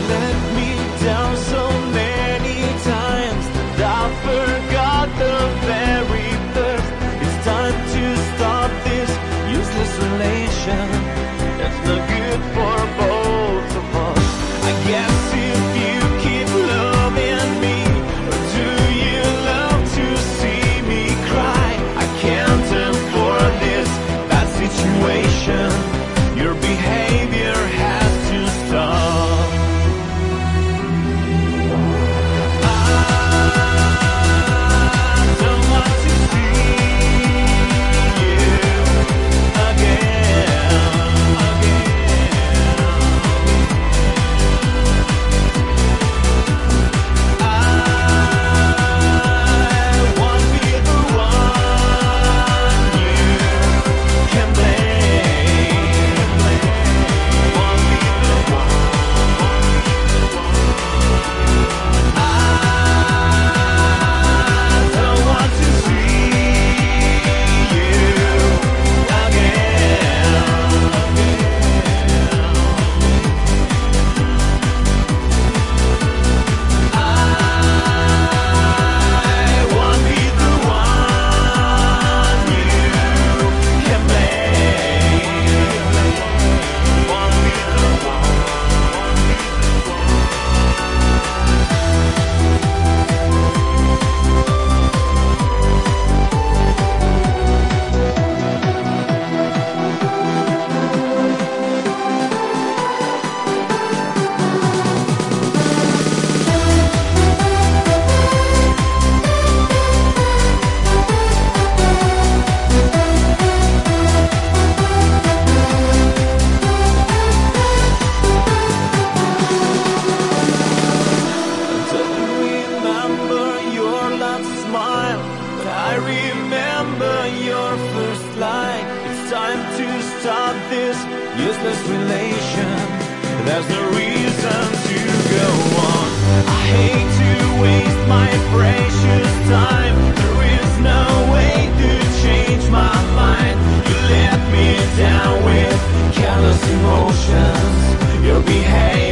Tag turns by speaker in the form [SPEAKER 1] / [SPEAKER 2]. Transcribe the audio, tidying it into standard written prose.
[SPEAKER 1] let me down so many times that I forgot the very first. It's time to stop this useless relation that's not good for both of us. I guess if you keep loving me, or do you love to see me cry? I can't afford this bad situation. Your behavior has to stop. I don't want to see you again. I won't be the one you can blame. Won't be the one. I don't want to see you again. I won't be the one you can blame. Won't be the one. Don't remember your last smile, but I remember your first line. It's time to stop this useless relation. There's no reason to go on. I hate to waste my precious time. There is no way to change my mind. You let me down with careless emotions. Your behavior